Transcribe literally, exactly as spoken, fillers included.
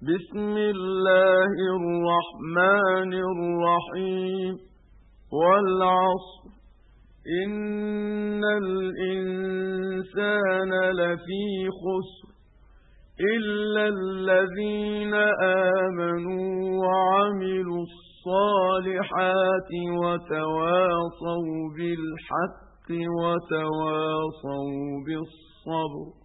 بسم الله الرحمن الرحيم والعصر إن الإنسان لفي خسر إلا الذين آمنوا وعملوا الصالحات وتواصوا بالحق وتواصوا بالصبر